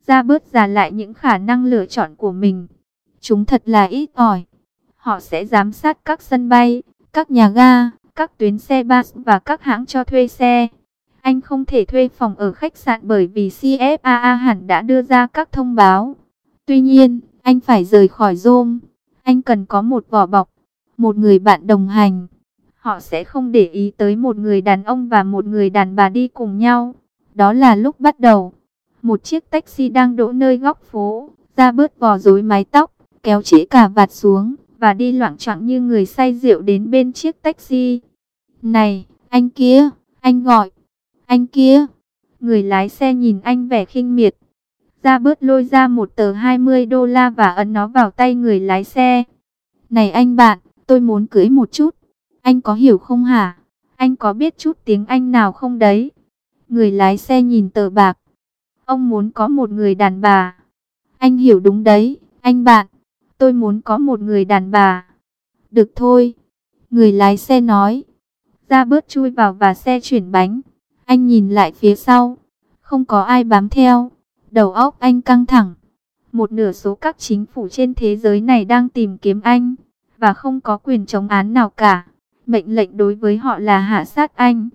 Ra bớt giả lại những khả năng lựa chọn của mình. Chúng thật là ít ỏi. Họ sẽ giám sát các sân bay, các nhà ga, các tuyến xe bus và các hãng cho thuê xe. Anh không thể thuê phòng ở khách sạn bởi vì CFAA hẳn đã đưa ra các thông báo. Tuy nhiên, anh phải rời khỏi Rome. Anh cần có một vỏ bọc, một người bạn đồng hành. Họ sẽ không để ý tới một người đàn ông và một người đàn bà đi cùng nhau. Đó là lúc bắt đầu. Một chiếc taxi đang đỗ nơi góc phố. Ra bớt vò rối mái tóc, kéo trễ cà vạt xuống và đi loạng choạng như người say rượu đến bên chiếc taxi. Này, anh kia, anh gọi. Anh kia. Người lái xe nhìn anh vẻ khinh miệt. Ra bớt lôi ra một tờ $20 và ấn nó vào tay người lái xe. Này anh bạn, tôi muốn cưới một chút. Anh có hiểu không hả? Anh có biết chút tiếng Anh nào không đấy? Người lái xe nhìn tờ bạc. Ông muốn có một người đàn bà. Anh hiểu đúng đấy, anh bạn. Tôi muốn có một người đàn bà. Được thôi. Người lái xe nói. Ra bớt chui vào và xe chuyển bánh. Anh nhìn lại phía sau. Không có ai bám theo. Đầu óc anh căng thẳng. Một nửa số các chính phủ trên thế giới này đang tìm kiếm anh. Và không có quyền chống án nào cả. Mệnh lệnh đối với họ là hạ sát anh.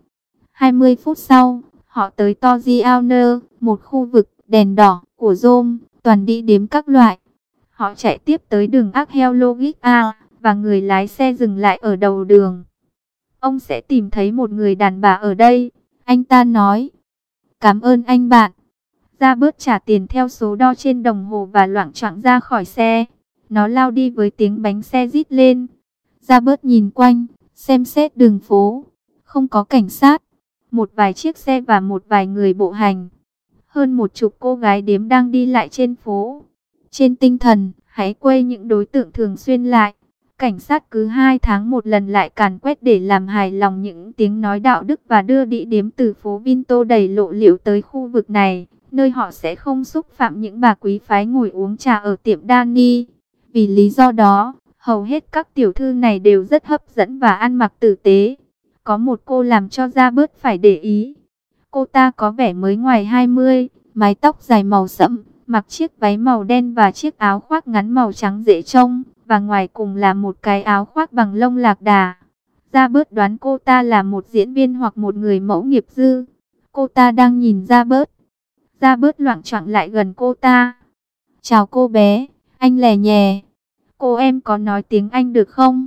20 phút sau, họ tới Torrione, một khu vực đèn đỏ của Rome, toàn đi đếm các loại. Họ chạy tiếp tới đường Archeologia và người lái xe dừng lại ở đầu đường. Ông sẽ tìm thấy một người đàn bà ở đây, anh ta nói. Cảm ơn anh bạn. Ra bớt trả tiền theo số đo trên đồng hồ và loạng choạng ra khỏi xe. Nó lao đi với tiếng bánh xe rít lên. Ra bớt nhìn quanh, xem xét đường phố. Không có cảnh sát. Một vài chiếc xe và một vài người bộ hành. Hơn 10 cô gái điếm đang đi lại trên phố. Trên tinh thần, hãy quay những đối tượng thường xuyên lại. Cảnh sát cứ 2 tháng một lần lại càn quét để làm hài lòng những tiếng nói đạo đức và đưa địa điểm từ phố Vinto đầy lộ liễu tới khu vực này, nơi họ sẽ không xúc phạm những bà quý phái ngồi uống trà ở tiệm Dani. Vì lý do đó, hầu hết các tiểu thư này đều rất hấp dẫn và ăn mặc tử tế. Có một cô làm cho Ra bớt phải để ý. Cô ta có vẻ mới ngoài 20, mái tóc dài màu sẫm, mặc chiếc váy màu đen và chiếc áo khoác ngắn màu trắng dễ trông, và ngoài cùng là một cái áo khoác bằng lông lạc đà. Ra bớt đoán cô ta là một diễn viên hoặc một người mẫu nghiệp dư. Cô ta đang nhìn Ra bớt. Ra bớt loạng choạng lại gần cô ta. Chào cô bé, anh lè nhè. Cô em có nói tiếng Anh được không?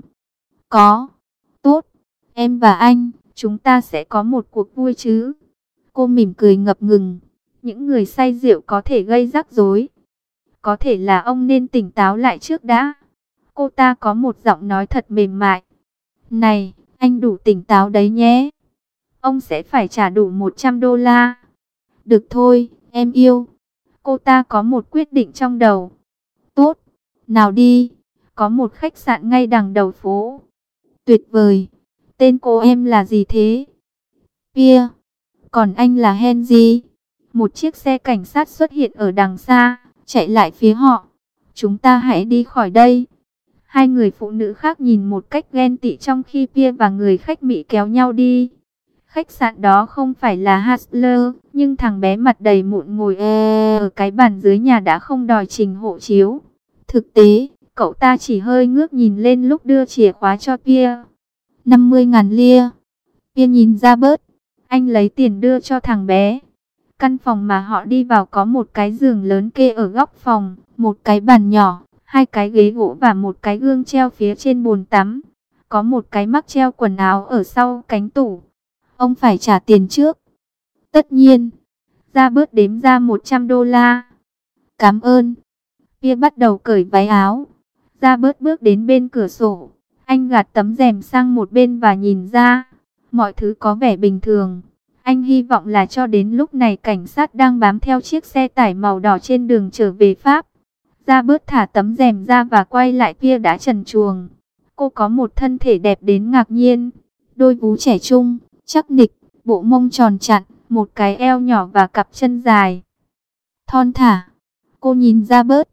Có. Tốt. Em và anh, chúng ta sẽ có một cuộc vui chứ? Cô mỉm cười ngập ngừng. Những người say rượu có thể gây rắc rối. Có thể là ông nên tỉnh táo lại trước đã. Cô ta có một giọng nói thật mềm mại. Này, anh đủ tỉnh táo đấy nhé. Ông sẽ phải trả đủ $100. Được thôi, em yêu. Cô ta có một quyết định trong đầu. Tốt, nào đi. Có một khách sạn ngay đằng đầu phố. Tuyệt vời. Tên cô em là gì thế? Pierre. Còn anh là Henry. Một chiếc xe cảnh sát xuất hiện ở đằng xa, chạy lại phía họ. Chúng ta hãy đi khỏi đây. Hai người phụ nữ khác nhìn một cách ghen tị trong khi Pierre và người khách Mỹ kéo nhau đi. Khách sạn đó không phải là Hustler, nhưng thằng bé mặt đầy mụn ngồi ở cái bàn dưới nhà đã không đòi trình hộ chiếu. Thực tế, cậu ta chỉ hơi ngước nhìn lên lúc đưa chìa khóa cho Pierre. 50.000 lia. Pierre nhìn Ra bớt. Anh lấy tiền đưa cho thằng bé. Căn phòng mà họ đi vào có một cái giường lớn kê ở góc phòng, một cái bàn nhỏ, 2 cái ghế gỗ và một cái gương treo phía trên bồn tắm. Có một cái mắc treo quần áo ở sau cánh tủ. Ông phải trả tiền trước. Tất nhiên. Ra bớt đếm ra $100. Cảm ơn. Pierre bắt đầu cởi váy áo. Ra bớt bước đến bên cửa sổ. Anh gạt tấm rèm sang một bên và nhìn ra. Mọi thứ có vẻ bình thường. Anh hy vọng là cho đến lúc này cảnh sát đang bám theo chiếc xe tải màu đỏ trên đường trở về Pháp. Ra bớt thả tấm rèm ra và quay lại Pierre đã trần truồng. Cô có một thân thể đẹp đến ngạc nhiên. Đôi vú trẻ trung, chắc nịch, bộ mông tròn chặn, một cái eo nhỏ và cặp chân dài. Thon thả. Cô nhìn Ra bớt.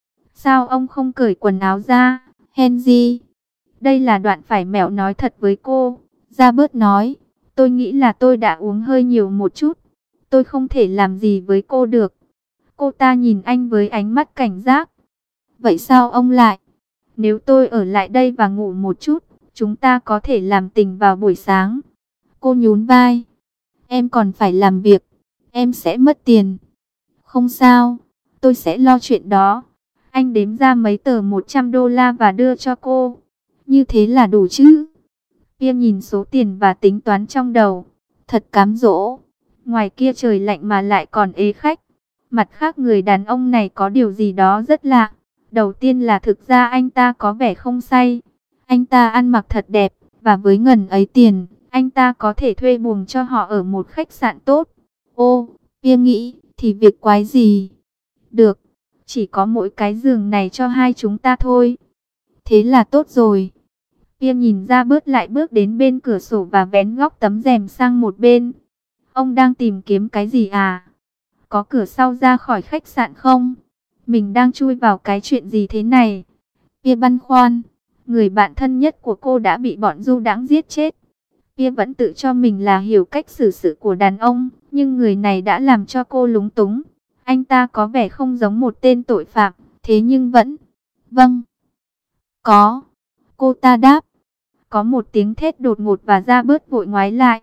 Sao ông không cởi quần áo ra, Henry? Đây là đoạn phải mẹo nói thật với cô. Ra bớt nói. Tôi nghĩ là tôi đã uống hơi nhiều một chút. Tôi không thể làm gì với cô được. Cô ta nhìn anh với ánh mắt cảnh giác. Vậy sao ông lại? Nếu tôi ở lại đây và ngủ một chút, chúng ta có thể làm tình vào buổi sáng. Cô nhún vai. Em còn phải làm việc, em sẽ mất tiền. Không sao, tôi sẽ lo chuyện đó. Anh đếm ra mấy tờ $100 và đưa cho cô. Như thế là đủ chứ? Pia nhìn số tiền và tính toán trong đầu. Thật cám dỗ. Ngoài kia trời lạnh mà lại còn ế khách. Mặt khác người đàn ông này có điều gì đó rất lạ. Đầu tiên là thực ra anh ta có vẻ không say. Anh ta ăn mặc thật đẹp. Và với ngần ấy tiền, anh ta có thể thuê buồng cho họ ở một khách sạn tốt. Ô, Pia nghĩ, thì việc quái gì? Được, chỉ có mỗi cái giường này cho hai chúng ta thôi. Thế là tốt rồi. Pia nhìn ra bớt lại bước đến bên cửa sổ và vén góc tấm rèm sang một bên. Ông đang tìm kiếm cái gì à? Có cửa sau ra khỏi khách sạn không? Mình đang chui vào cái chuyện gì thế này? Pia băn khoăn. Người bạn thân nhất của cô đã bị bọn du đãng giết chết. Pia vẫn tự cho mình là hiểu cách xử sự của đàn ông, nhưng người này đã làm cho cô lúng túng. Anh ta có vẻ không giống một tên tội phạm, thế nhưng vẫn... Vâng. Có. Cô ta đáp. Có một tiếng thét đột ngột và ra bớt vội ngoái lại.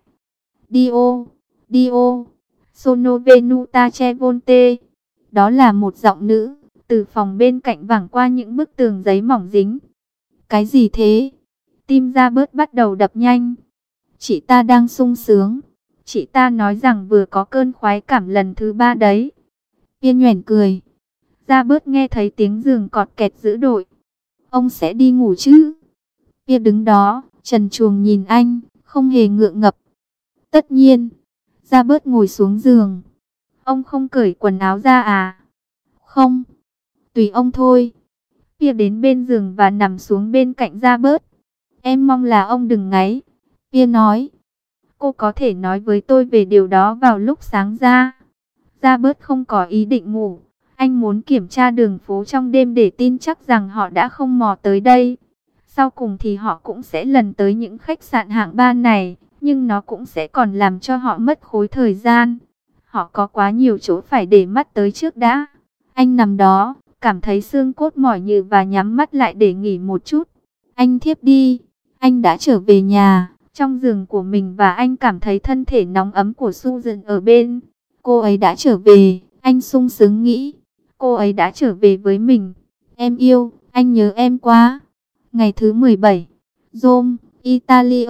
Dio, Dio, sono venuta che volte. Đó là một giọng nữ, từ phòng bên cạnh vẳng qua những bức tường giấy mỏng dính. Cái gì thế? Tim ra bớt bắt đầu đập nhanh. Chị ta đang sung sướng. Chị ta nói rằng vừa có cơn khoái cảm lần thứ 3 đấy. Pia nhoẻn cười. Ra bớt nghe thấy tiếng giường cọt kẹt dữ dội. Ông sẽ đi ngủ chứ? Pia đứng đó, trần truồng nhìn anh, không hề ngượng ngập. Tất nhiên. Ra bớt ngồi xuống giường. Ông không cởi quần áo ra à? Không. Tùy ông thôi. Pia đến bên giường và nằm xuống bên cạnh Ra bớt. Em mong là ông đừng ngáy. Pia nói. Cô có thể nói với tôi về điều đó vào lúc sáng ra. Ra bớt không có ý định ngủ. Anh muốn kiểm tra đường phố trong đêm để tin chắc rằng họ đã không mò tới đây. Sau cùng thì họ cũng sẽ lần tới những khách sạn hạng 3 này. Nhưng nó cũng sẽ còn làm cho họ mất khối thời gian. Họ có quá nhiều chỗ phải để mắt tới trước đã. Anh nằm đó, cảm thấy xương cốt mỏi nhừ và nhắm mắt lại để nghỉ một chút. Anh thiếp đi. Anh đã trở về nhà, trong giường của mình và anh cảm thấy thân thể nóng ấm của Susan ở bên. Cô ấy đã trở về, anh sung sướng nghĩ. Cô ấy đã trở về với mình. Em yêu, anh nhớ em quá. Ngày thứ 17, Rome, Italia.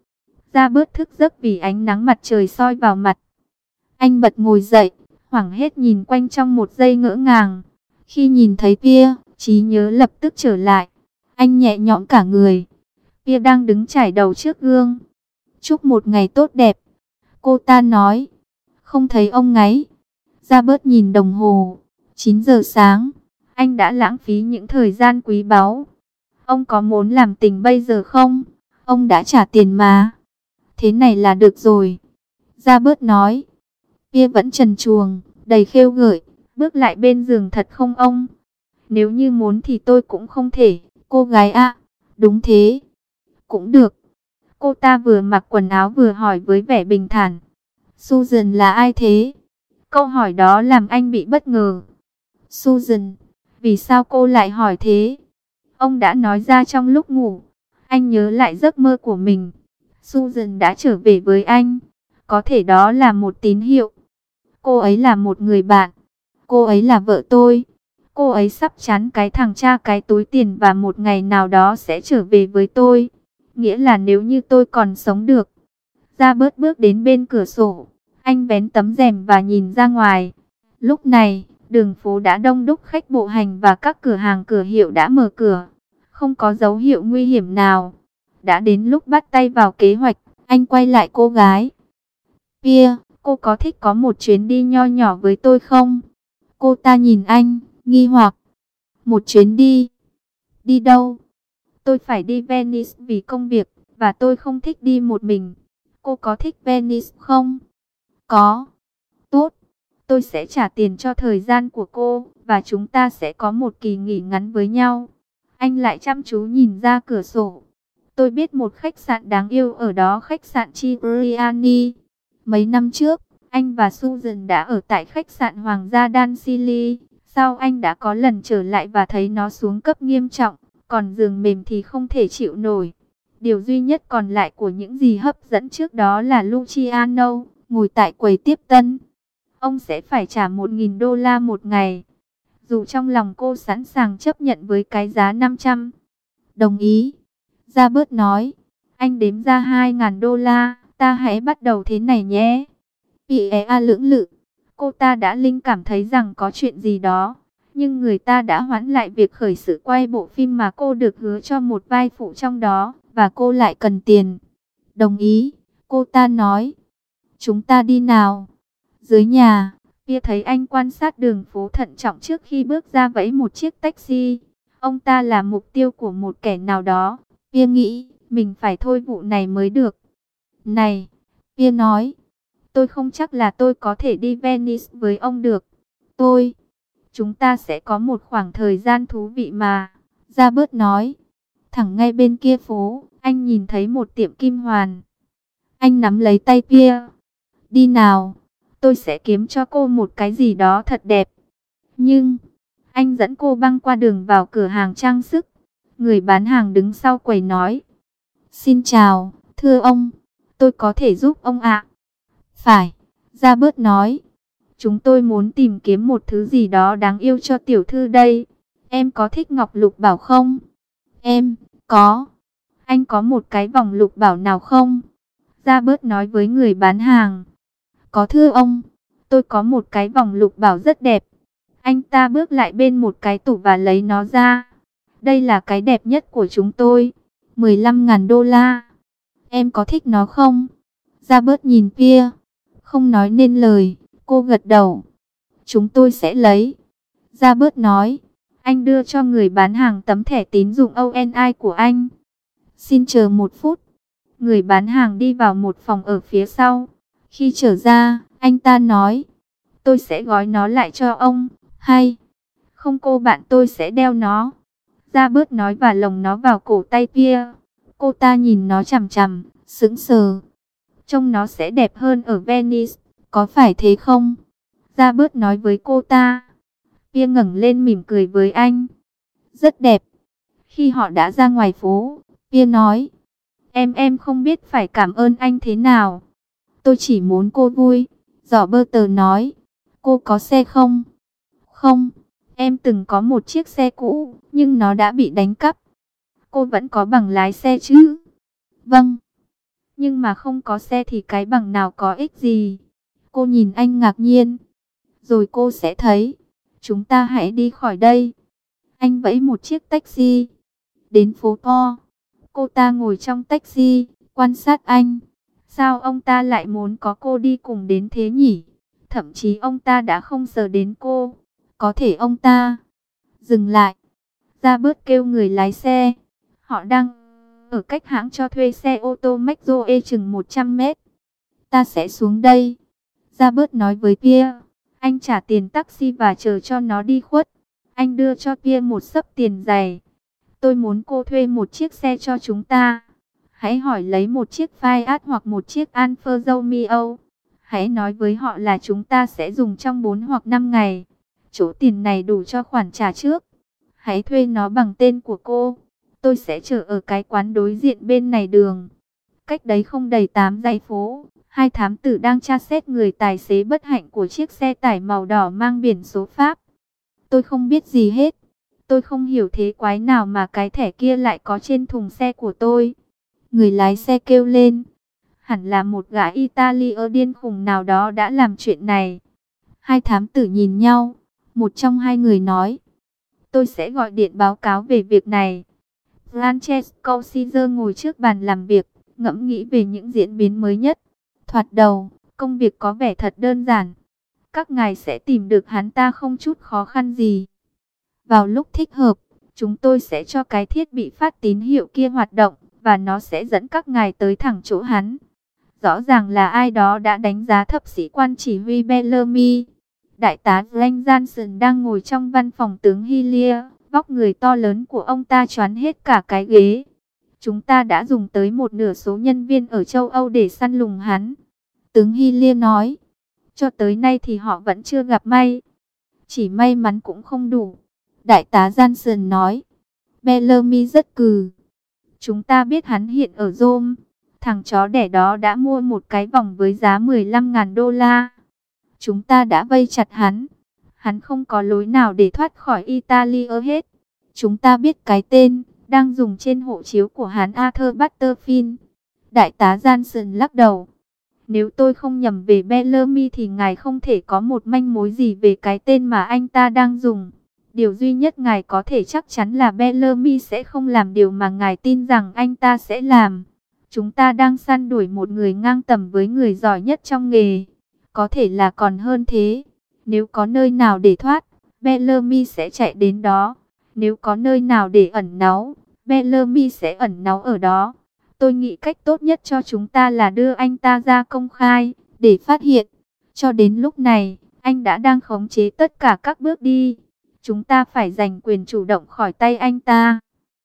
Ra bớt thức giấc vì ánh nắng mặt trời soi vào mặt. Anh bật ngồi dậy, hoảng hét nhìn quanh trong một giây ngỡ ngàng. Khi nhìn thấy Pia, trí nhớ lập tức trở lại. Anh nhẹ nhõm cả người. Pia đang đứng chải đầu trước gương. Chúc một ngày tốt đẹp. Cô ta nói. Không thấy ông ngáy. Ra bớt nhìn đồng hồ. 9 giờ sáng. Anh đã lãng phí những thời gian quý báu. Ông có muốn làm tình bây giờ không? Ông đã trả tiền mà. Thế này là được rồi. Ra bớt nói. Pia vẫn trần truồng, đầy khêu gợi. Bước lại bên giường thật không ông? Nếu như muốn thì tôi cũng không thể. Cô gái ạ. Đúng thế. Cũng được. Cô ta vừa mặc quần áo vừa hỏi với vẻ bình thản. Susan là ai thế? Câu hỏi đó làm anh bị bất ngờ. Susan, vì sao cô lại hỏi thế? Ông đã nói ra trong lúc ngủ. Anh nhớ lại giấc mơ của mình. Susan đã trở về với anh. Có thể đó là một tín hiệu. Cô ấy là một người bạn. Cô ấy là vợ tôi. Cô ấy sắp chán cái thằng cha cái túi tiền và một ngày nào đó sẽ trở về với tôi. Nghĩa là nếu như tôi còn sống được. Ra bớt bước đến bên cửa sổ. Anh vén tấm rèm và nhìn ra ngoài. Lúc này, đường phố đã đông đúc khách bộ hành và các cửa hàng cửa hiệu đã mở cửa. Không có dấu hiệu nguy hiểm nào. Đã đến lúc bắt tay vào kế hoạch. Anh quay lại cô gái. Pia, cô có thích có một chuyến đi nho nhỏ với tôi không? Cô ta nhìn anh, nghi hoặc. Một chuyến đi? Đi đâu? Tôi phải đi Venice vì công việc, và tôi không thích đi một mình. Cô có thích Venice không? Có. Tốt. Tôi sẽ trả tiền cho thời gian của cô, và chúng ta sẽ có một kỳ nghỉ ngắn với nhau. Anh lại chăm chú nhìn ra cửa sổ. Tôi biết một khách sạn đáng yêu ở đó, khách sạn Cipriani. Mấy năm trước, Anh và Susan đã ở tại khách sạn Hoàng gia Dansili. Sau anh đã có lần trở lại và thấy nó xuống cấp nghiêm trọng, còn giường mềm thì không thể chịu nổi. Điều duy nhất còn lại của những gì hấp dẫn trước đó là Luciano, ngồi tại quầy tiếp tân. Ông sẽ phải trả 1.000 đô la một ngày. Dù trong lòng cô sẵn sàng chấp nhận với cái giá 500. Đồng ý. Robert nói. Anh đếm ra 2.000 đô la. Ta hãy bắt đầu thế này nhé. Pierre lưỡng lự. Cô ta đã linh cảm thấy rằng có chuyện gì đó. Nhưng người ta đã hoãn lại việc khởi sự quay bộ phim mà cô được hứa cho một vai phụ trong đó. Và cô lại cần tiền. Đồng ý. Cô ta nói. Chúng ta đi nào. Dưới nhà, Pierre thấy anh quan sát đường phố thận trọng trước khi bước ra vẫy một chiếc taxi. Ông ta là mục tiêu của một kẻ nào đó. Pierre nghĩ mình phải thôi vụ này mới được. Này, Pierre nói. Tôi không chắc là tôi có thể đi Venice với ông được. Chúng ta sẽ có một khoảng thời gian thú vị mà. Robert nói. Thẳng ngay bên kia phố, anh nhìn thấy một tiệm kim hoàn. Anh nắm lấy tay Pierre. Đi nào, tôi sẽ kiếm cho cô một cái gì đó thật đẹp. Nhưng, anh dẫn cô băng qua đường vào cửa hàng trang sức. Người bán hàng đứng sau quầy nói. Xin chào, thưa ông, tôi có thể giúp ông ạ? Phải, Robert nói. Chúng tôi muốn tìm kiếm một thứ gì đó đáng yêu cho tiểu thư đây. Em có thích ngọc lục bảo không? Em, có. Anh có một cái vòng lục bảo nào không? Robert nói với người bán hàng. Có thưa ông, tôi có một cái vòng lục bảo rất đẹp. Anh ta bước lại bên một cái tủ và lấy nó ra. Đây là cái đẹp nhất của chúng tôi. 15.000 đô la. Em có thích nó không? Robert nhìn Pierre. Không nói nên lời, cô gật đầu. Chúng tôi sẽ lấy. Robert nói. Anh đưa cho người bán hàng tấm thẻ tín dụng ONI của anh. Xin chờ một phút. Người bán hàng đi vào một phòng ở phía sau. Khi trở ra, anh ta nói. Tôi sẽ gói nó lại cho ông. Hay. Không, cô bạn tôi sẽ đeo nó. Robert nói và lồng nó vào cổ tay Pierre. Cô ta nhìn nó chằm chằm, sững sờ. Trông nó sẽ đẹp hơn ở Venice, có phải thế không? Robert nói với cô ta. Pierre ngẩng lên mỉm cười với anh. Rất đẹp. Khi họ đã ra ngoài phố, Pierre nói. Em không biết phải cảm ơn anh thế nào. Tôi chỉ muốn cô vui. Robert nói. Cô có xe không? Không, em từng có một chiếc xe cũ, nhưng nó đã bị đánh cắp. Cô vẫn có bằng lái xe chứ? Vâng. Nhưng mà không có xe thì cái bằng nào có ích gì? Cô nhìn anh ngạc nhiên. Rồi cô sẽ thấy. Chúng ta hãy đi khỏi đây. Anh vẫy một chiếc taxi. Đến phố Po. Cô ta ngồi trong taxi, quan sát anh. Sao ông ta lại muốn có cô đi cùng đến thế nhỉ? Thậm chí ông ta đã không sờ đến cô. Có thể ông ta... Dừng lại. Robert kêu người lái xe. Họ đang ở cách hãng cho thuê xe ô tô Maxwell chừng 100 mét. Ta sẽ xuống đây. Robert nói với Pierre. Anh trả tiền taxi và chờ cho nó đi khuất. Anh đưa cho Pierre một xấp tiền dày. Tôi muốn cô thuê một chiếc xe cho chúng ta. Hãy hỏi lấy một chiếc Fiat hoặc một chiếc Alfa Romeo. Hãy nói với họ là chúng ta sẽ dùng trong 4 hoặc 5 ngày. Chỗ tiền này đủ cho khoản trả trước. Hãy thuê nó bằng tên của cô. Tôi sẽ chờ ở cái quán đối diện bên này đường. Cách đấy không đầy 8 dãy phố. Hai thám tử đang tra xét người tài xế bất hạnh của chiếc xe tải màu đỏ mang biển số Pháp. Tôi không biết gì hết. Tôi không hiểu thế quái nào mà cái thẻ kia lại có trên thùng xe của tôi. Người lái xe kêu lên. Hẳn là một gã Italia điên khùng nào đó đã làm chuyện này. Hai thám tử nhìn nhau. Một trong hai người nói. Tôi sẽ gọi điện báo cáo về việc này. Francesco Caesar ngồi trước bàn làm việc, ngẫm nghĩ về những diễn biến mới nhất. Thoạt đầu, công việc có vẻ thật đơn giản. Các ngài sẽ tìm được hắn ta không chút khó khăn gì. Vào lúc thích hợp, chúng tôi sẽ cho cái thiết bị phát tín hiệu kia hoạt động, và nó sẽ dẫn các ngài tới thẳng chỗ hắn. Rõ ràng là ai đó đã đánh giá thấp sĩ quan chỉ huy Bellamy. Đại tá Frank Johnson đang ngồi trong văn phòng tướng Hillier, vóc người to lớn của ông ta choán hết cả cái ghế. Chúng ta đã dùng tới một nửa số nhân viên ở châu Âu để săn lùng hắn. Tướng Hillier nói, Cho tới nay thì họ vẫn chưa gặp may. Chỉ may mắn cũng không đủ. Đại tá Johnson nói. Bellamy rất cừ. Chúng ta biết hắn hiện ở Rome. Thằng chó đẻ đó đã mua một cái vòng với giá 15.000 đô la. Chúng ta đã vây chặt hắn. Hắn không có lối nào để thoát khỏi Italy hết. Chúng ta biết cái tên đang dùng trên hộ chiếu của hắn, Arthur Butterfield. Đại tá Johnson lắc đầu. Nếu tôi không nhầm về Bellamy thì ngài không thể có một manh mối gì về cái tên mà anh ta đang dùng. Điều duy nhất ngài có thể chắc chắn là Bellamy sẽ không làm điều mà ngài tin rằng anh ta sẽ làm. Chúng ta đang săn đuổi một người ngang tầm với người giỏi nhất trong nghề. Có thể là còn hơn thế. Nếu có nơi nào để thoát, Bellamy sẽ chạy đến đó. Nếu có nơi nào để ẩn náu, Bellamy sẽ ẩn náu ở đó. Tôi nghĩ cách tốt nhất cho chúng ta là đưa anh ta ra công khai, để phát hiện. Cho đến lúc này, anh đã đang khống chế tất cả các bước đi. Chúng ta phải giành quyền chủ động khỏi tay anh ta.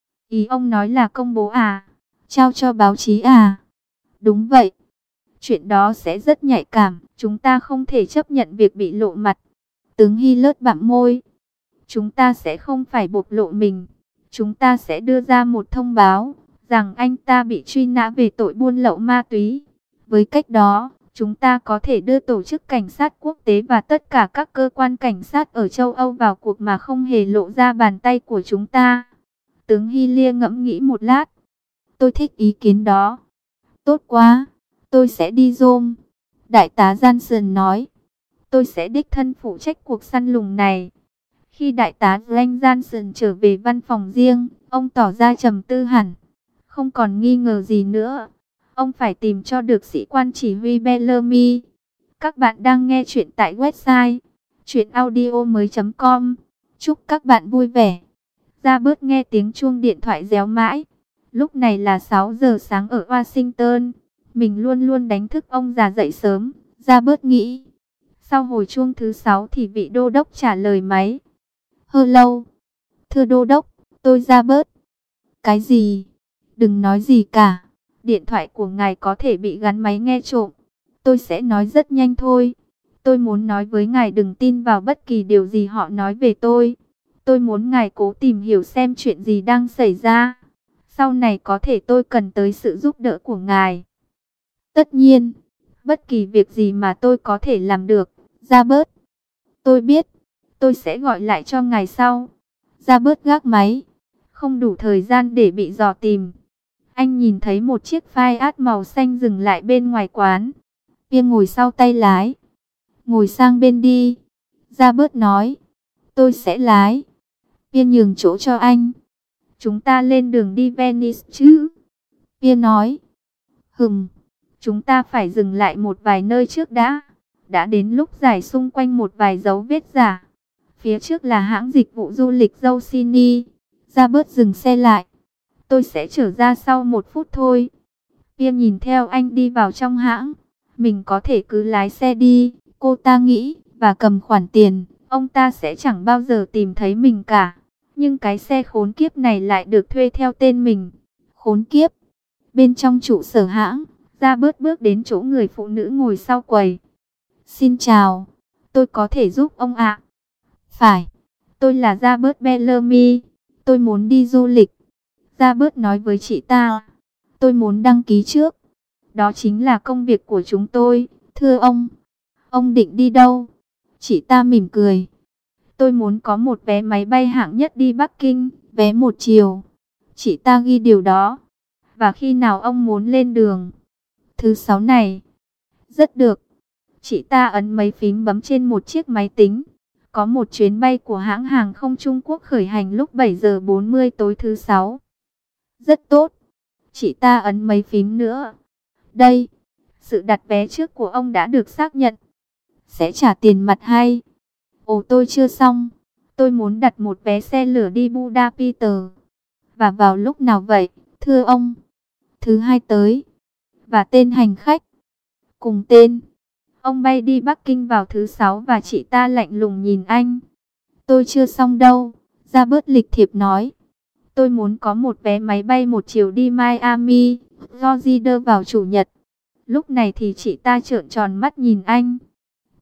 Ý ông nói là công bố à? Trao cho báo chí à? Đúng vậy. Chuyện đó sẽ rất nhạy cảm. Chúng ta không thể chấp nhận việc bị lộ mặt. Tướng Hillard bặm môi. Chúng ta sẽ không phải bộc lộ mình. Chúng ta sẽ đưa ra một thông báo rằng anh ta bị truy nã về tội buôn lậu ma túy. Với cách đó, chúng ta có thể đưa tổ chức cảnh sát quốc tế và tất cả các cơ quan cảnh sát ở châu Âu vào cuộc mà không hề lộ ra bàn tay của chúng ta. Tướng Hillier ngẫm nghĩ một lát. Tôi thích ý kiến đó. Tốt quá, tôi sẽ đi Rome. Đại tá Johnson nói. Tôi sẽ đích thân phụ trách cuộc săn lùng này. Khi đại tá Frank Johnson trở về văn phòng riêng, ông tỏ ra trầm tư hẳn. Không còn nghi ngờ gì nữa. Ông phải tìm cho được sĩ quan chỉ huy Bellamy. Các bạn đang nghe chuyện tại website chuyenaudio.com. Chúc các bạn vui vẻ. Ra bớt nghe tiếng chuông điện thoại réo mãi. Lúc này là 6 giờ sáng ở Washington. Mình luôn luôn đánh thức ông già dậy sớm. Ra bớt nghĩ. Sau hồi chuông thứ 6 thì vị đô đốc trả lời máy. Hello. Thưa đô đốc, tôi Ra bớt. Cái gì? Đừng nói gì cả. Điện thoại của ngài có thể bị gắn máy nghe trộm. Tôi sẽ nói rất nhanh thôi. Tôi muốn nói với ngài đừng tin vào bất kỳ điều gì họ nói về tôi. Tôi muốn ngài cố tìm hiểu xem chuyện gì đang xảy ra. Sau này có thể tôi cần tới sự giúp đỡ của ngài. Tất nhiên, bất kỳ việc gì mà tôi có thể làm được, Ra bớt. Tôi biết, tôi sẽ gọi lại cho ngài sau. Ra bớt gác máy. Không đủ thời gian để bị dò tìm. Anh nhìn thấy một chiếc Fiat màu xanh dừng lại bên ngoài quán. Pierre ngồi sau tay lái. Ngồi sang bên đi. Ra bớt nói. Tôi sẽ lái. Pierre nhường chỗ cho anh. Chúng ta lên đường đi Venice chứ? Pierre nói. Chúng ta phải dừng lại một vài nơi trước đã. Đã đến lúc giải xung quanh một vài dấu vết giả. Phía trước là hãng dịch vụ du lịch Rossini. Ra bớt dừng xe lại. Tôi sẽ trở ra sau 1 phút thôi. Pierre nhìn theo anh đi vào trong hãng. Mình có thể cứ lái xe đi, cô ta nghĩ, và cầm khoản tiền. Ông ta sẽ chẳng bao giờ tìm thấy mình cả. Nhưng cái xe khốn kiếp này lại được thuê theo tên mình. Khốn kiếp. Bên trong trụ sở hãng, Ra bớt bước đến chỗ người phụ nữ ngồi sau quầy. Xin chào, tôi có thể giúp ông ạ? Phải, tôi là Ra bớt Bellamy. Tôi muốn đi du lịch. Ra bớt nói với chị ta. Tôi muốn đăng ký trước. Đó chính là công việc của chúng tôi, thưa ông. Ông định đi đâu? Chị ta mỉm cười. Tôi muốn có một vé máy bay hạng nhất đi Bắc Kinh, vé 1 chiều. Chị ta ghi điều đó. Và khi nào ông muốn lên đường? Thứ 6 này. Rất được. Chị ta ấn mấy phím bấm trên một chiếc máy tính. Có một chuyến bay của hãng hàng không Trung Quốc khởi hành lúc 7 giờ 40 tối thứ 6. Rất tốt. Chị ta ấn mấy phím nữa. Đây. Sự đặt vé trước của ông đã được xác nhận. Sẽ trả tiền mặt hay? Ồ, tôi chưa xong. Tôi muốn đặt một vé xe lửa đi Budapest. Và vào lúc nào vậy, thưa ông? Thứ 2 tới. Và tên hành khách? Cùng tên. Ông bay đi Bắc Kinh vào thứ 6 và chị ta lạnh lùng nhìn anh. Tôi chưa xong đâu, Ra bớt lịch thiệp nói. Tôi muốn có một vé máy bay 1 chiều đi Miami, Florida vào chủ nhật. Lúc này thì chị ta trợn tròn mắt nhìn anh.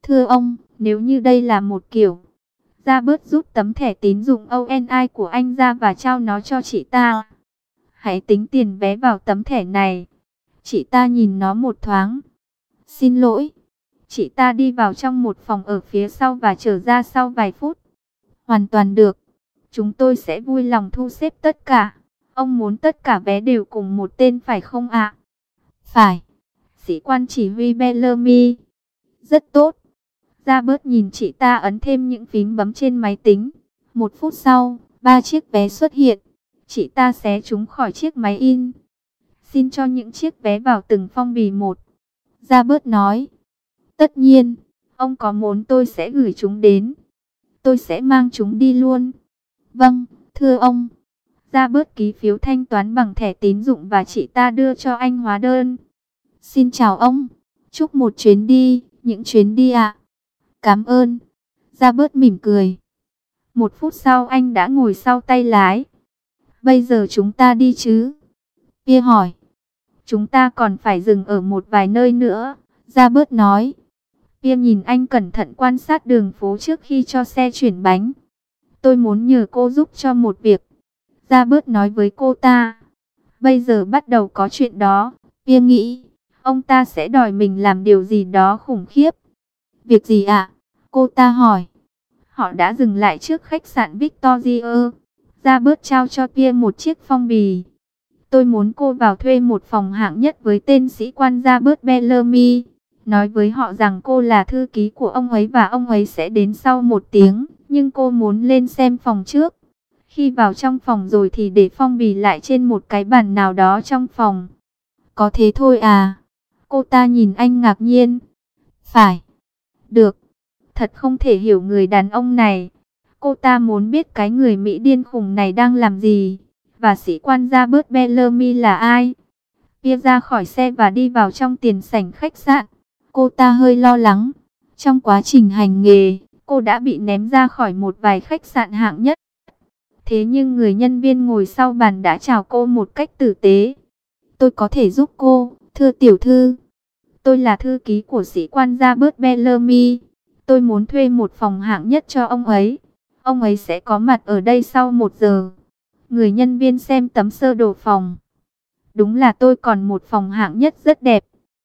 Thưa ông, nếu như đây là một kiểu, Robert rút tấm thẻ tín dụng ONI của anh ra và trao nó cho chị ta. Hãy tính tiền vé vào tấm thẻ này. Chị ta nhìn nó một thoáng. Xin lỗi. Chị ta đi vào trong một phòng ở phía sau và trở ra sau vài phút. Hoàn toàn được. Chúng tôi sẽ vui lòng thu xếp tất cả. Ông muốn tất cả vé đều cùng một tên phải không ạ? Phải. Sĩ quan chỉ huy Bellamy. Rất tốt. Robert nhìn chị ta ấn thêm những phím bấm trên máy tính. 1 phút sau, 3 chiếc vé xuất hiện. Chị ta xé chúng khỏi chiếc máy in. Xin cho những chiếc vé vào từng phong bì một. Robert nói. Tất nhiên, ông có muốn tôi sẽ gửi chúng đến. Tôi sẽ mang chúng đi luôn. Vâng, thưa ông. Robert ký phiếu thanh toán bằng thẻ tín dụng và chị ta đưa cho anh hóa đơn. Xin chào ông. Chúc một chuyến đi, những chuyến đi ạ. Cảm ơn. Robert mỉm cười. 1 phút sau anh đã ngồi sau tay lái. Bây giờ chúng ta đi chứ? Pierre hỏi. Chúng ta còn phải dừng ở một vài nơi nữa, Robert nói. Pierre nhìn anh cẩn thận quan sát đường phố trước khi cho xe chuyển bánh. Tôi muốn nhờ cô giúp cho một việc, Robert nói với cô ta. Bây giờ bắt đầu có chuyện đó, Pierre nghĩ. Ông ta sẽ đòi mình làm điều gì đó khủng khiếp. Việc gì ạ? Cô ta hỏi. Họ đã dừng lại trước khách sạn Victoria. Robert trao cho Pierre một chiếc phong bì. Tôi muốn cô vào thuê một phòng hạng nhất với tên sĩ quan Robert Bellamy. Nói với họ rằng cô là thư ký của ông ấy và ông ấy sẽ đến sau 1 tiếng. Nhưng cô muốn lên xem phòng trước. Khi vào trong phòng rồi thì để phong bì lại trên một cái bàn nào đó trong phòng. Có thế thôi à? Cô ta nhìn anh ngạc nhiên. Phải. Được. Thật không thể hiểu người đàn ông này. Cô ta muốn biết cái người Mỹ điên khùng này đang làm gì. Và sĩ quan Robert Bellamy là ai? Pierre ra khỏi xe và đi vào trong tiền sảnh khách sạn. Cô ta hơi lo lắng. Trong quá trình hành nghề, cô đã bị ném ra khỏi một vài khách sạn hạng nhất. Thế nhưng người nhân viên ngồi sau bàn đã chào cô một cách tử tế. Tôi có thể giúp cô, thưa tiểu thư. Tôi là thư ký của sĩ quan Robert Bellamy. Tôi muốn thuê một phòng hạng nhất cho ông ấy. Ông ấy sẽ có mặt ở đây sau 1 giờ. Người nhân viên xem tấm sơ đồ phòng. Đúng là tôi còn một phòng hạng nhất rất đẹp.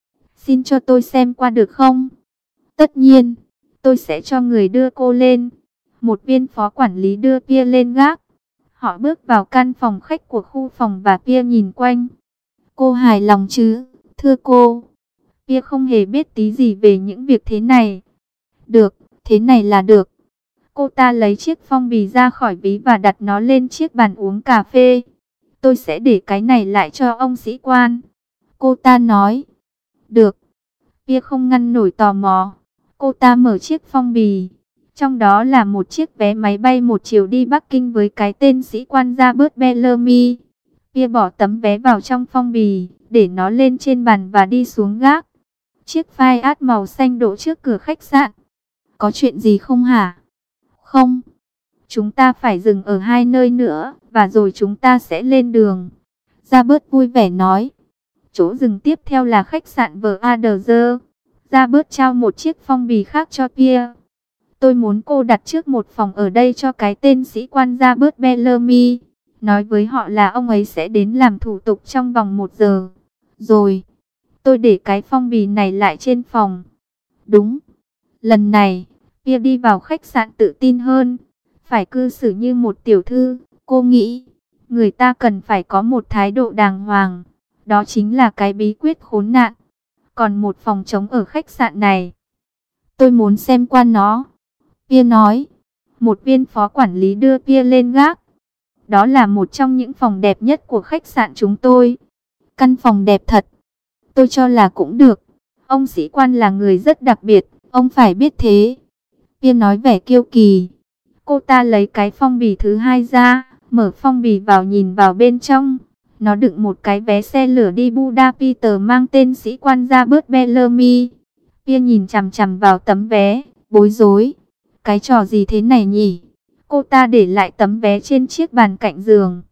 Xin cho tôi xem qua được không? Tất nhiên, tôi sẽ cho người đưa cô lên. Một viên phó quản lý đưa Pierre lên gác. Họ bước vào căn phòng khách của khu phòng và Pierre nhìn quanh. Cô hài lòng chứ, thưa cô? Pierre không hề biết tí gì về những việc thế này. Được, thế này là được. Cô ta lấy chiếc phong bì ra khỏi ví và đặt nó lên chiếc bàn uống cà phê. Tôi sẽ để cái này lại cho ông sĩ quan. Cô ta nói. Được. Pierre không ngăn nổi tò mò. Cô ta mở chiếc phong bì. Trong đó là một chiếc vé máy bay 1 chiều đi Bắc Kinh với cái tên sĩ quan Robert Bellamy. Pierre bỏ tấm vé vào trong phong bì, để nó lên trên bàn và đi xuống gác. Chiếc Fiat màu xanh đỗ trước cửa khách sạn. Có chuyện gì không hả? Không. Chúng ta phải dừng ở 2 nơi nữa, và rồi chúng ta sẽ lên đường. Robert vui vẻ nói. Chỗ dừng tiếp theo là khách sạn Vladger. Robert trao một chiếc phong bì khác cho Pierre. Tôi muốn cô đặt trước một phòng ở đây cho cái tên sĩ quan Robert Bellamy. Nói với họ là ông ấy sẽ đến làm thủ tục trong vòng 1 giờ. Rồi, tôi để cái phong bì này lại trên phòng. Đúng. Lần này, Pierre đi vào khách sạn tự tin hơn. Phải cư xử như một tiểu thư, cô nghĩ. Người ta cần phải có một thái độ đàng hoàng. Đó chính là cái bí quyết khốn nạn. Còn một phòng trống ở khách sạn này. Tôi muốn xem qua nó. Pierre nói. Một viên phó quản lý đưa Pierre lên gác. Đó là một trong những phòng đẹp nhất của khách sạn chúng tôi. Căn phòng đẹp thật. Tôi cho là cũng được. Ông sĩ quan là người rất đặc biệt. Ông phải biết thế. Pierre nói vẻ kiêu kỳ. Cô ta lấy cái phong bì thứ 2 ra. Mở phong bì vào nhìn vào bên trong. Nó đựng một cái vé xe lửa đi Budapest mang tên sĩ quan Robert Bellamy. Pierre nhìn chằm chằm vào tấm vé, bối rối. Cái trò gì thế này nhỉ? Cô ta để lại tấm vé trên chiếc bàn cạnh giường.